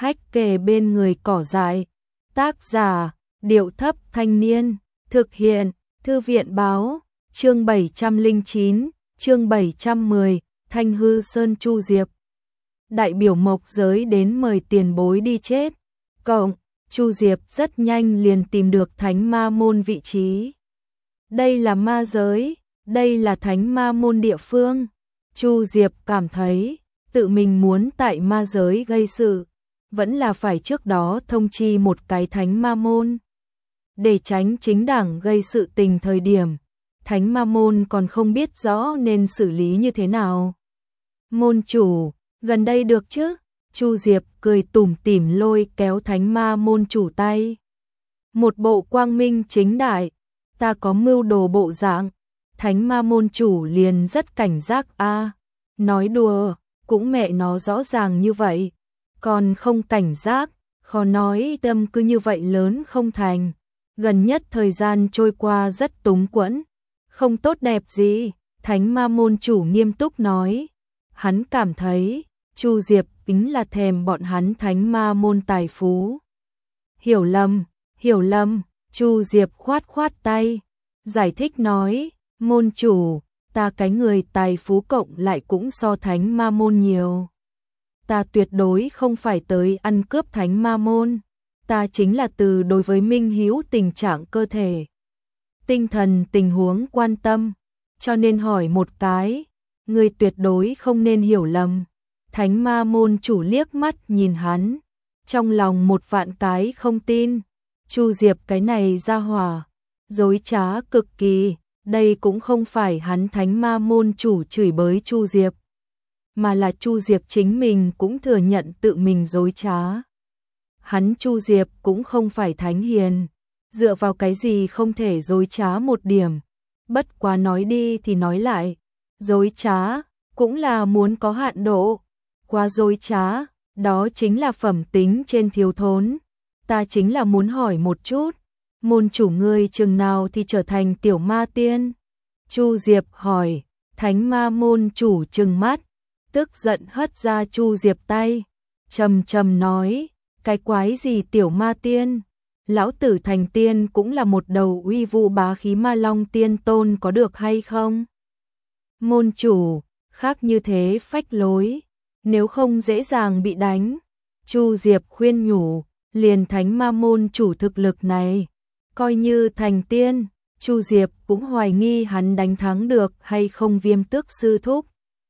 hách kề bên người cỏ dại. Tác giả, Điệu Thấp Thanh Niên. Thực hiện, Thư viện Báo. Chương 709, chương 710, Thanh Hư Sơn Chu Diệp. Đại biểu mộc giới đến mời tiền bối đi chết. Cộng, Chu Diệp rất nhanh liền tìm được Thánh Ma Môn vị trí. Đây là ma giới, đây là Thánh Ma Môn địa phương. Chu Diệp cảm thấy, tự mình muốn tại ma giới gây sự, vẫn là phải trước đó thông chi một cái Thánh Ma Môn. Để tránh chính đảng gây sự tình thời điểm, Thánh Ma Môn còn không biết rõ nên xử lý như thế nào. Môn chủ, gần đây được chứ? Chu Diệp cười tủm tỉm lôi kéo Thánh Ma Môn chủ tay. Một bộ quang minh chính đại, ta có mưu đồ bộ dạng. Thánh Ma Môn chủ liền rất cảnh giác a. Nói đùa, cũng mẹ nó rõ ràng như vậy, còn không cảnh giác, khó nói tâm cứ như vậy lớn không thành. Gần nhất thời gian trôi qua rất túng quẫn, không tốt đẹp gì. Thánh Ma Môn chủ nghiêm túc nói. Hắn cảm thấy Chu Diệp chính là thèm bọn hắn Thánh Ma Môn tài phú. Hiểu lầm, Chu Diệp khoát khoát tay, giải thích nói, môn chủ, ta cái người tài phú cộng lại cũng so Thánh Ma Môn nhiều. Ta tuyệt đối không phải tới ăn cướp Thánh Ma Môn, ta chính là từ đối với Minh Hữu tình trạng cơ thể, tinh thần tình huống quan tâm, cho nên hỏi một cái, người tuyệt đối không nên hiểu lầm. Thánh Ma Môn chủ liếc mắt nhìn hắn, trong lòng một vạn cái không tin. Chu Diệp cái này ra hỏa, dối trá cực kỳ. Đây cũng không phải hắn Thánh Ma Môn chủ chửi bới Chu Diệp, mà là Chu Diệp chính mình cũng thừa nhận tự mình dối trá. Hắn Chu Diệp cũng không phải thánh hiền, dựa vào cái gì không thể dối trá một điểm. Bất quá nói đi thì nói lại, dối trá cũng là muốn có hạn độ. Quá dối trá, đó chính là phẩm tính trên thiếu thốn. Ta chính là muốn hỏi một chút, môn chủ ngươi chừng nào thì trở thành tiểu ma tiên? Chu Diệp hỏi. Thánh Ma Môn chủ trừng mắt, tức giận hất ra Chu Diệp tay, trầm trầm nói, cái quái gì tiểu ma tiên? Lão tử thành tiên cũng là một đầu uy vũ bá khí ma long tiên tôn có được hay không? Môn chủ, khác như thế phách lối, nếu không dễ dàng bị đánh. Chu Diệp khuyên nhủ, liền Thánh Ma Môn chủ thực lực này, coi như thành tiên, Chu Diệp cũng hoài nghi hắn đánh thắng được hay không Viêm Tước sư thúc.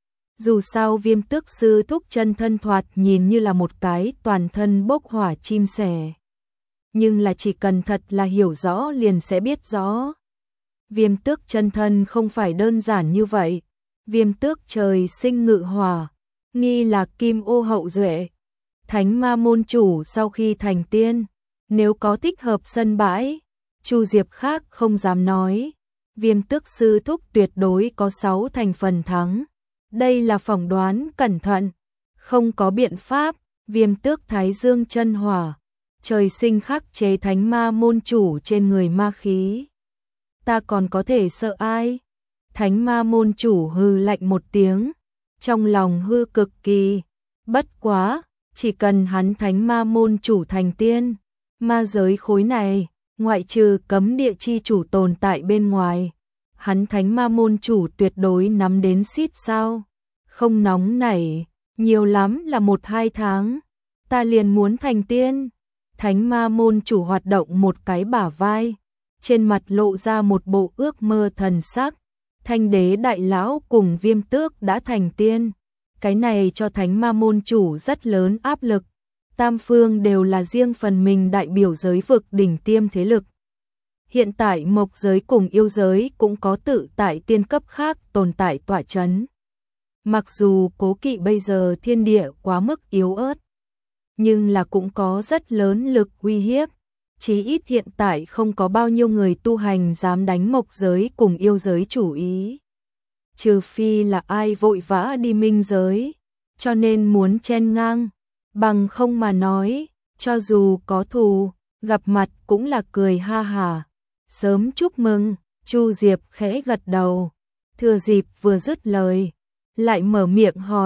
Dù sao Viêm Tước sư thúc chân thân thoạt nhìn như là một cái toàn thân bốc hỏa chim sẻ, nhưng là chỉ cần thật là hiểu rõ liền sẽ biết rõ. Viêm Tước chân thân không phải đơn giản như vậy. Viêm Tước trời sinh ngự hỏa, nghi là kim ô hậu duệ. Thánh Ma Môn chủ sau khi thành tiên, nếu có thích hợp sân bãi, Chu Diệp khác không dám nói, Viêm Tước sư thúc tuyệt đối có 6 thành phần thắng. Đây là phỏng đoán cẩn thận, không có biện pháp. Viêm Tước Thái Dương chân hỏa, trời sinh khắc chế Thánh Ma Môn chủ trên người ma khí. Ta còn có thể sợ ai? Thánh Ma Môn chủ hừ lạnh một tiếng, trong lòng hư cực kỳ. Bất quá, chỉ cần hắn Thánh Ma Môn chủ thành tiên, ma giới khối này, ngoại trừ cấm địa chi chủ tồn tại bên ngoài, hắn Thánh Ma Môn chủ tuyệt đối nắm đến xít sao. Không nóng nảy, nhiều lắm là 1-2 tháng, ta liền muốn thành tiên. Thánh Ma Môn chủ hoạt động một cái bả vai, trên mặt lộ ra một bộ ước mơ thần sắc. Thanh đế đại lão cùng Viêm Tước đã thành tiên, cái này cho Thánh Ma Môn chủ rất lớn áp lực. Tam phương đều là riêng phần mình đại biểu giới vực đỉnh tiêm thế lực. Hiện tại mộc giới cùng yêu giới cũng có tự tại tiên cấp khác tồn tại tọa chấn. Mặc dù cố kỵ bây giờ thiên địa quá mức yếu ớt, nhưng là cũng có rất lớn lực uy hiếp. Chí ít hiện tại không có bao nhiêu người tu hành dám đánh mộc giới cùng yêu giới chủ ý. Trừ phi là ai vội vã đi minh giới, cho nên muốn chen ngang. Bằng không mà nói, cho dù có thù, gặp mặt cũng là cười ha hả. Sớm chúc mừng, Chu Diệp khẽ gật đầu. Thừa dịp vừa dứt lời, lại mở miệng hỏi,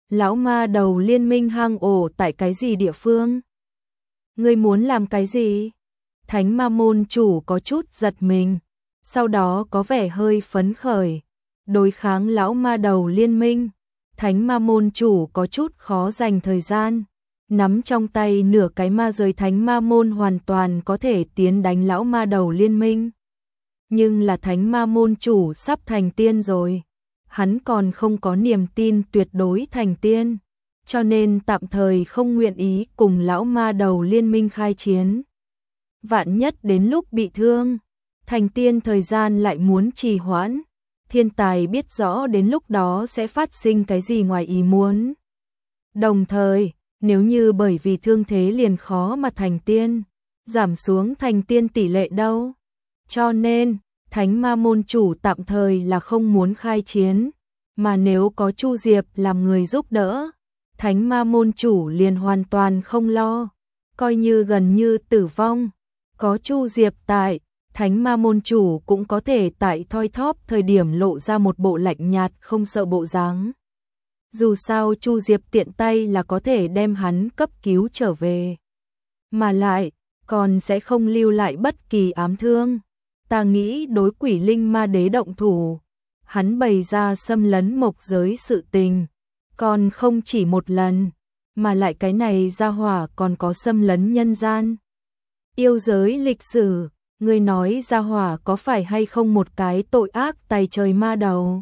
Lão ma đầu liên minh hang ổ tại cái gì địa phương? Ngươi muốn làm cái gì? Thánh ma môn chủ có chút giật mình, sau đó có vẻ hơi phấn khởi. Đối kháng lão ma đầu liên minh, thánh ma môn chủ có chút khó dành thời gian. Nắm trong tay nửa cái ma giới thánh ma môn hoàn toàn có thể tiến đánh lão ma đầu liên minh. Nhưng là thánh ma môn chủ sắp thành tiên rồi. Hắn còn không có niềm tin tuyệt đối thành tiên, cho nên tạm thời không nguyện ý cùng lão ma đầu liên minh khai chiến. Vạn nhất đến lúc bị thương, thành tiên thời gian lại muốn trì hoãn, thiên tài biết rõ đến lúc đó sẽ phát sinh cái gì ngoài ý muốn. Đồng thời, nếu như bởi vì thương thế liền khó mà thành tiên, giảm xuống thành tiên tỷ lệ đâu. Cho nên, thánh ma môn chủ tạm thời là không muốn khai chiến, mà nếu có Chu Diệp làm người giúp đỡ, thánh ma môn chủ liền hoàn toàn không lo, coi như gần như tử vong. Có Chu Diệp tại, thánh ma môn chủ cũng có thể tại thoi thóp thời điểm lộ ra một bộ lạnh nhạt không sợ bộ dáng. Dù sao Chu Diệp tiện tay là có thể đem hắn cấp cứu trở về, mà lại còn sẽ không lưu lại bất kỳ ám thương. Ta nghĩ đối Quỷ Linh Ma Đế động thủ, hắn bày ra xâm lấn mộc giới sự tình, còn không chỉ một lần, mà lại cái này ra hỏa còn có xâm lấn nhân gian. Yêu giới lịch sử, ngươi nói ra hỏa có phải hay không một cái tội ác tày trời ma đầu?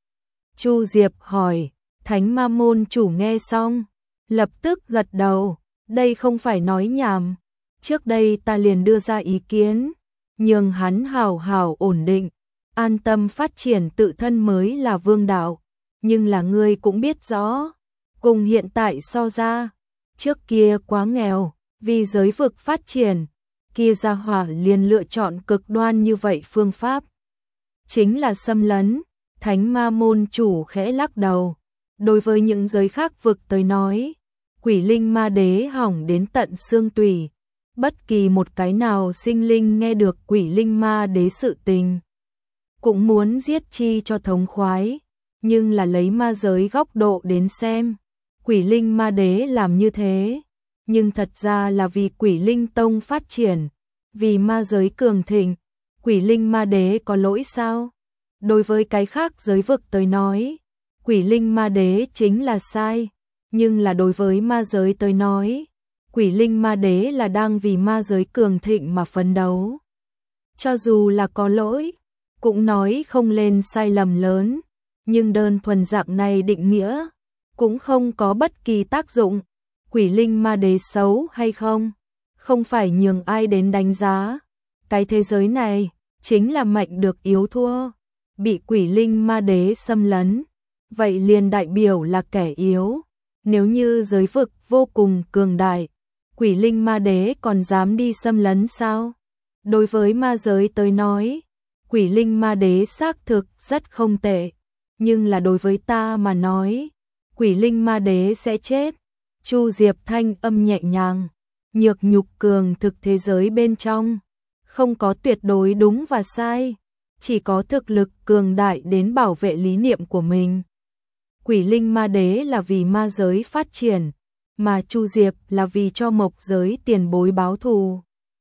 Chu Diệp hỏi, thánh ma môn chủ nghe xong, lập tức gật đầu, đây không phải nói nhảm, trước đây ta liền đưa ra ý kiến, nhường hắn hảo hảo ổn định, an tâm phát triển tự thân mới là vương đạo, nhưng là ngươi cũng biết rõ, cùng hiện tại so ra, trước kia quá nghèo, vì giới vực phát triển, kia gia hỏa liền lựa chọn cực đoan như vậy phương pháp. Chính là xâm lấn, thánh ma môn chủ khẽ lắc đầu, đối với những giới khác vực tới nói, Quỷ Linh Ma Đế hỏng đến tận xương tủy. Bất kỳ một cái nào sinh linh nghe được Quỷ Linh Ma Đế sự tình, cũng muốn giết chi cho thống khoái, nhưng là lấy ma giới góc độ đến xem, Quỷ Linh Ma Đế làm như thế, nhưng thật ra là vì Quỷ Linh Tông phát triển, vì ma giới cường thịnh, Quỷ Linh Ma Đế có lỗi sao? Đối với cái khác giới vực tới nói, Quỷ Linh Ma Đế chính là sai, nhưng là đối với ma giới tới nói, Quỷ Linh Ma Đế là đang vì ma giới cường thịnh mà phấn đấu. Cho dù là có lỗi, cũng nói không lên sai lầm lớn, nhưng đơn thuần dạng này định nghĩa, cũng không có bất kỳ tác dụng. Quỷ Linh Ma Đế xấu hay không, không phải nhường ai đến đánh giá. Cái thế giới này, chính là mạnh được yếu thua, bị Quỷ Linh Ma Đế xâm lấn, vậy liền đại biểu là kẻ yếu. Nếu như giới vực vô cùng cường đại, Quỷ Linh Ma Đế còn dám đi xâm lấn sao? Đối với ma giới tới nói, Quỷ Linh Ma Đế xác thực rất không tệ, nhưng là đối với ta mà nói, Quỷ Linh Ma Đế sẽ chết. Chu Diệp thanh âm nhẹ nhàng, nhược nhục cường thực thế giới bên trong, không có tuyệt đối đúng và sai, chỉ có thực lực cường đại đến bảo vệ lý niệm của mình. Quỷ Linh Ma Đế là vì ma giới phát triển, mà Chu Diệp là vì cho mộc giới tiền bối báo thù.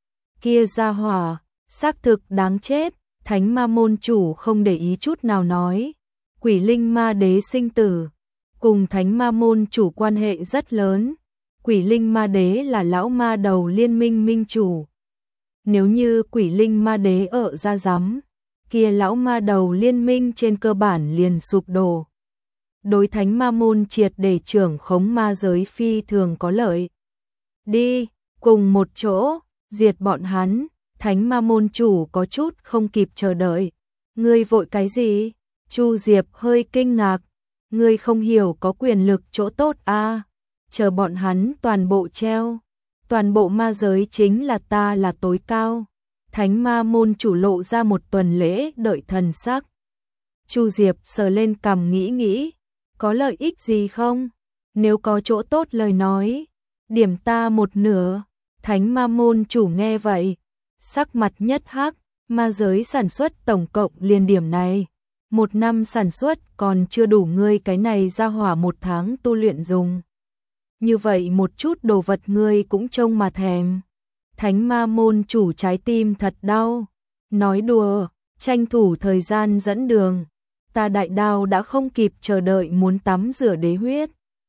Kia gia hỏa, xác thực đáng chết, thánh ma môn chủ không để ý chút nào nói. Quỷ Linh Ma Đế sinh tử, cùng thánh ma môn chủ quan hệ rất lớn. Quỷ Linh Ma Đế là lão ma đầu liên minh minh chủ. Nếu như Quỷ Linh Ma Đế ở ra rắm, kia lão ma đầu liên minh trên cơ bản liền sụp đổ. Đối thánh ma môn triệt để trưởng khống ma giới phi thường có lợi. Đi, cùng một chỗ, diệt bọn hắn. Thánh ma môn chủ có chút không kịp chờ đợi. Ngươi vội cái gì? Chu Diệp hơi kinh ngạc. Ngươi không hiểu có quyền lực chỗ tốt à? Chờ bọn hắn toàn bộ treo. Toàn bộ ma giới chính là ta là tối cao. Thánh ma môn chủ lộ ra một tuần lễ đợi thần sắc. Chu Diệp sờ lên cằm nghĩ. Có lợi ích gì không? Nếu có chỗ tốt lời nói, điểm ta một nửa. Thánh ma môn chủ nghe vậy, sắc mặt nhất hắc, ma giới sản xuất tổng cộng liền điểm này. 1 năm sản xuất còn chưa đủ ngươi cái này ra hỏa 1 tháng tu luyện dùng. Như vậy một chút đồ vật ngươi cũng trông mà thèm. Thánh ma môn chủ trái tim thật đau. Nói đùa, tranh thủ thời gian dẫn đường. Ta đại đao đã không kịp chờ đợi muốn tắm rửa đế huyết.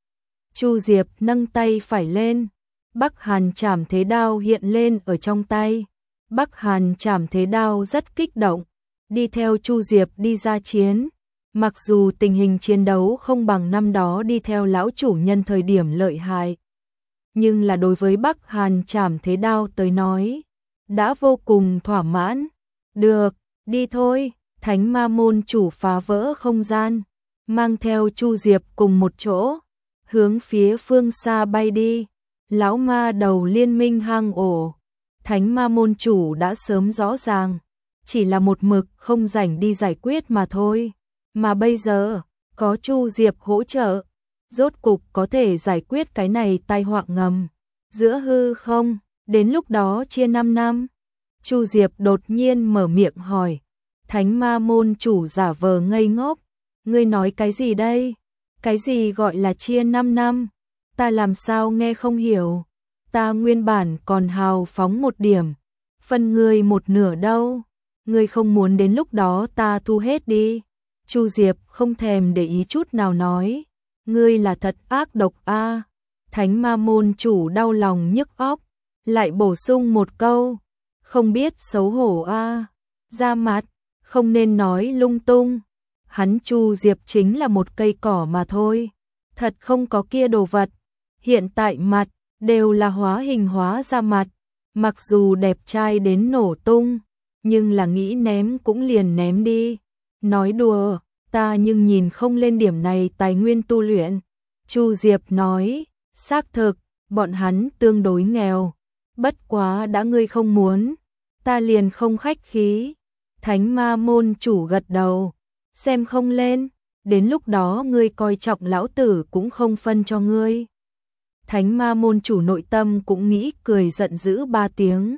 Chu Diệp nâng tay phải lên. Bắc Hàn Trảm Thế Đao hiện lên ở trong tay. Bắc Hàn Trảm Thế Đao rất kích động. Đi theo Chu Diệp đi ra chiến. Mặc dù tình hình chiến đấu không bằng năm đó đi theo lão chủ nhân thời điểm lợi hại, nhưng là đối với Bắc Hàn Trảm Thế Đao tới nói, đã vô cùng thỏa mãn. Được, đi thôi. Thánh ma môn chủ phá vỡ không gian, mang theo Chu Diệp cùng một chỗ, hướng phía phương xa bay đi. Lão ma đầu liên minh hang ổ, thánh ma môn chủ đã sớm rõ ràng, chỉ là một mực không rảnh đi giải quyết mà thôi. Mà bây giờ, có Chu Diệp hỗ trợ, rốt cục có thể giải quyết cái này tai họa ngầm. Giữa hư không, đến lúc đó chia 5 năm. Chu Diệp đột nhiên mở miệng hỏi. Thánh ma môn chủ giả vờ ngây ngốc. Ngươi nói cái gì đây? Cái gì gọi là chia 5 năm? Ta làm sao nghe không hiểu? Ta nguyên bản còn hào phóng một điểm. Phân ngươi một nửa đâu? Ngươi không muốn đến lúc đó ta thu hết đi. Chu Diệp không thèm để ý chút nào nói. Ngươi là thật ác độc a. Thánh ma môn chủ đau lòng nhức óc. Lại bổ sung một câu. Không biết xấu hổ a. Ra mặt. Không nên nói lung tung. Hắn Chu Diệp chính là một cây cỏ mà thôi. Thật không có kia đồ vật. Hiện tại mặt đều là hóa hình hóa ra mặt. Mặc dù đẹp trai đến nổ tung, nhưng là nghĩ ném cũng liền ném đi. Nói đùa, ta nhưng nhìn không lên điểm này tài nguyên tu luyện. Chu Diệp nói, xác thực, bọn hắn tương đối nghèo. Bất quá đã ngươi không muốn, ta liền không khách khí. Thánh ma môn chủ gật đầu, xem không lên, đến lúc đó ngươi coi trọng lão tử cũng không phân cho ngươi. Thánh ma môn chủ nội tâm cũng nghĩ cười giận dữ 3 tiếng.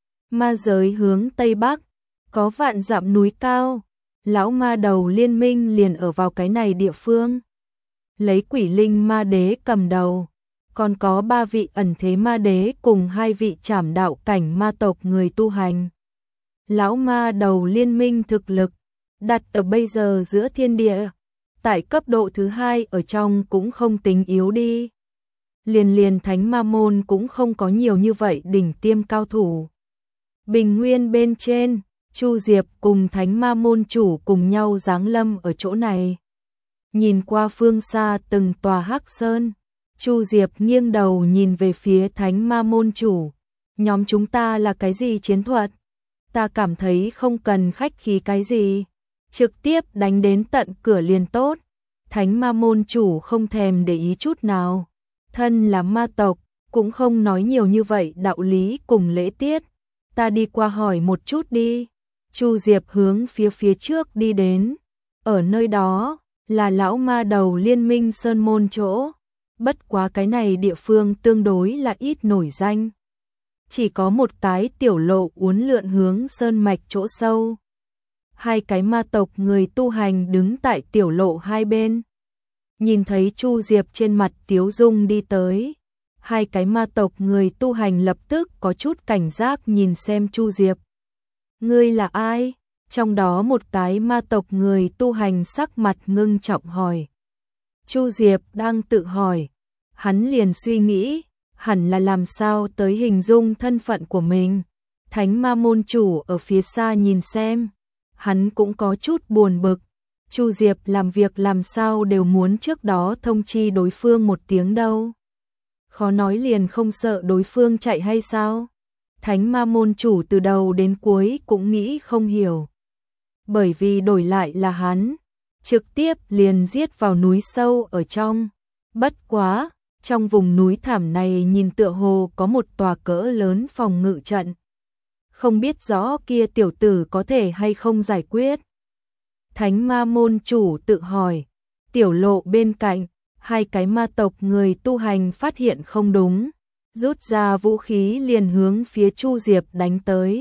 Ma giới hướng Tây Bắc, có vạn dặm núi cao, lão ma đầu liên minh liền ở vào cái này địa phương. Lấy quỷ linh ma đế cầm đầu, còn có 3 vị ẩn thế ma đế cùng 2 vị trảm đạo cảnh ma tộc người tu hành. Lão ma đầu liên minh thực lực, đặt ở bây giờ giữa thiên địa, tại cấp độ thứ 2 ở trong cũng không tính yếu đi. Liền thánh ma môn cũng không có nhiều như vậy đỉnh tiêm cao thủ. Bình nguyên bên trên, Chu Diệp cùng thánh ma môn chủ cùng nhau giáng lâm ở chỗ này. Nhìn qua phương xa từng tòa hắc sơn, Chu Diệp nghiêng đầu nhìn về phía thánh ma môn chủ. Nhóm chúng ta là cái gì chiến thuật? Ta cảm thấy không cần khách khí cái gì. Trực tiếp đánh đến tận cửa liền tốt. Thánh ma môn chủ không thèm để ý chút nào. Thân là ma tộc, cũng không nói nhiều như vậy đạo lý cùng lễ tiết. Ta đi qua hỏi một chút đi. Chu Diệp hướng phía trước đi đến. Ở nơi đó, là lão ma đầu liên minh sơn môn chỗ. Bất quá cái này địa phương tương đối là ít nổi danh. Chỉ có một cái tiểu lộ uốn lượn hướng sơn mạch chỗ sâu. 2 cái ma tộc người tu hành đứng tại tiểu lộ hai bên. Nhìn thấy Chu Diệp trên mặt tiếu dung đi tới. 2 cái ma tộc người tu hành lập tức có chút cảnh giác nhìn xem Chu Diệp. Ngươi là ai? Trong đó một cái ma tộc người tu hành sắc mặt ngưng trọng hỏi. Chu Diệp đang tự hỏi. Hắn liền suy nghĩ, hẳn là làm sao tới hình dung thân phận của mình. Thánh ma môn chủ ở phía xa nhìn xem. Hắn cũng có chút buồn bực. Chu Diệp làm việc làm sao đều muốn trước đó thông chi đối phương một tiếng đâu. Khó nói liền không sợ đối phương chạy hay sao? Thánh ma môn chủ từ đầu đến cuối cũng nghĩ không hiểu. Bởi vì đổi lại là hắn, trực tiếp liền giết vào núi sâu ở trong. Bất quá, trong vùng núi thảm này nhìn tựa hồ có một tòa cỡ lớn phòng ngự trận. Không biết rõ kia tiểu tử có thể hay không giải quyết. Thánh ma môn chủ tự hỏi. Tiểu lộ bên cạnh, 2 cái ma tộc người tu hành phát hiện không đúng, rút ra vũ khí liền hướng phía Chu Diệp đánh tới.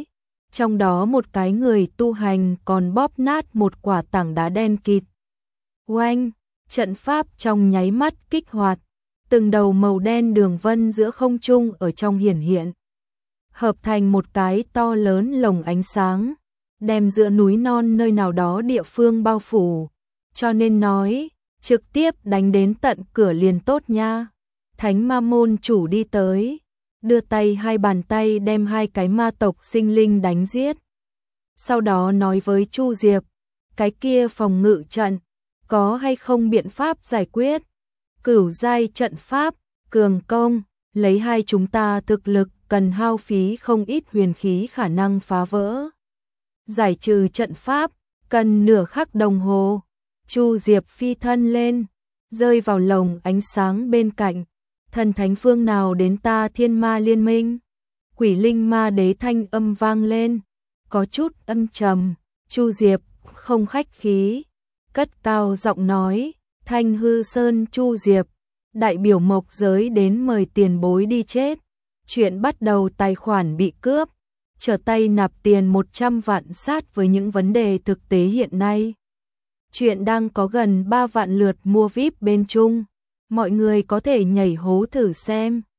trong đó một cái người tu hành còn bóp nát một quả tảng đá đen kịt. Oanh, trận pháp trong nháy mắt kích hoạt, từng đầu màu đen đường vân giữa không trung ở trong hiển hiện, hợp thành một cái to lớn lồng ánh sáng, đem giữa núi non nơi nào đó địa phương bao phủ, cho nên nói, trực tiếp đánh đến tận cửa liền tốt nha. Thánh ma môn chủ đi tới, đưa tay hai bàn tay đem hai cái ma tộc sinh linh đánh giết. Sau đó nói với Chu Diệp, cái kia phòng ngự trận, có hay không biện pháp giải quyết? Cửu giai trận pháp, cường công, lấy hai chúng ta thực lực cần hao phí không ít huyền khí khả năng phá vỡ. Giải trừ trận pháp, cần nửa khắc đồng hồ. Chu Diệp phi thân lên, rơi vào lồng ánh sáng bên cạnh. Thần thánh phương nào đến ta thiên ma liên minh? Quỷ linh ma đế thanh âm vang lên, có chút âm trầm. Chu Diệp không khách khí, cất cao giọng nói, Thanh Hư Sơn Chu Diệp, đại biểu mộc giới đến mời tiền bối đi chết. Chuyện bắt đầu tài khoản bị cướp, trở tay nạp tiền 100 vạn sát với những vấn đề thực tế hiện nay. Chuyện đang có gần 3 vạn lượt mua VIP bên Trung, mọi người có thể nhảy hố thử xem.